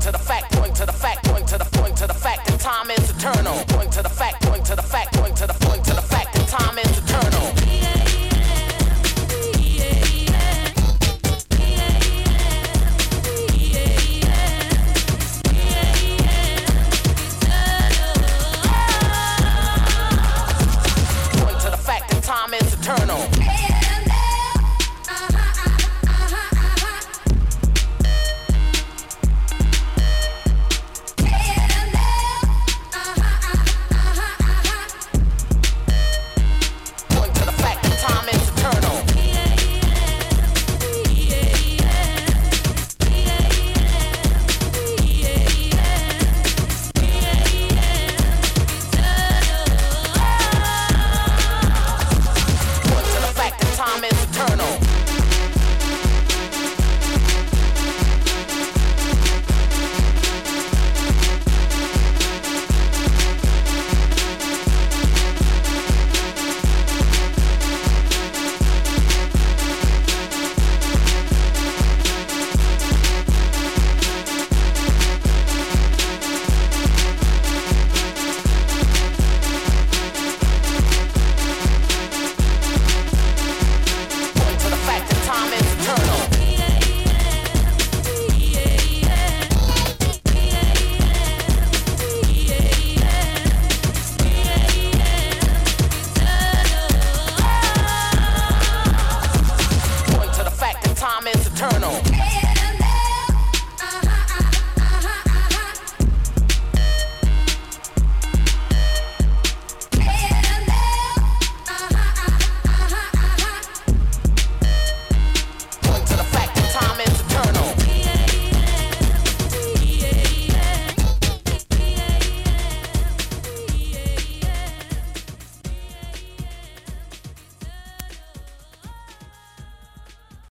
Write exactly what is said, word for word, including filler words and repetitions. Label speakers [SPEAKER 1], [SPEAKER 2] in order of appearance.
[SPEAKER 1] to the fact, point to the fact, point to the point to the fact that time is eternal. Point to the fact, point to the fact, point to the point to the fact that time is eternal.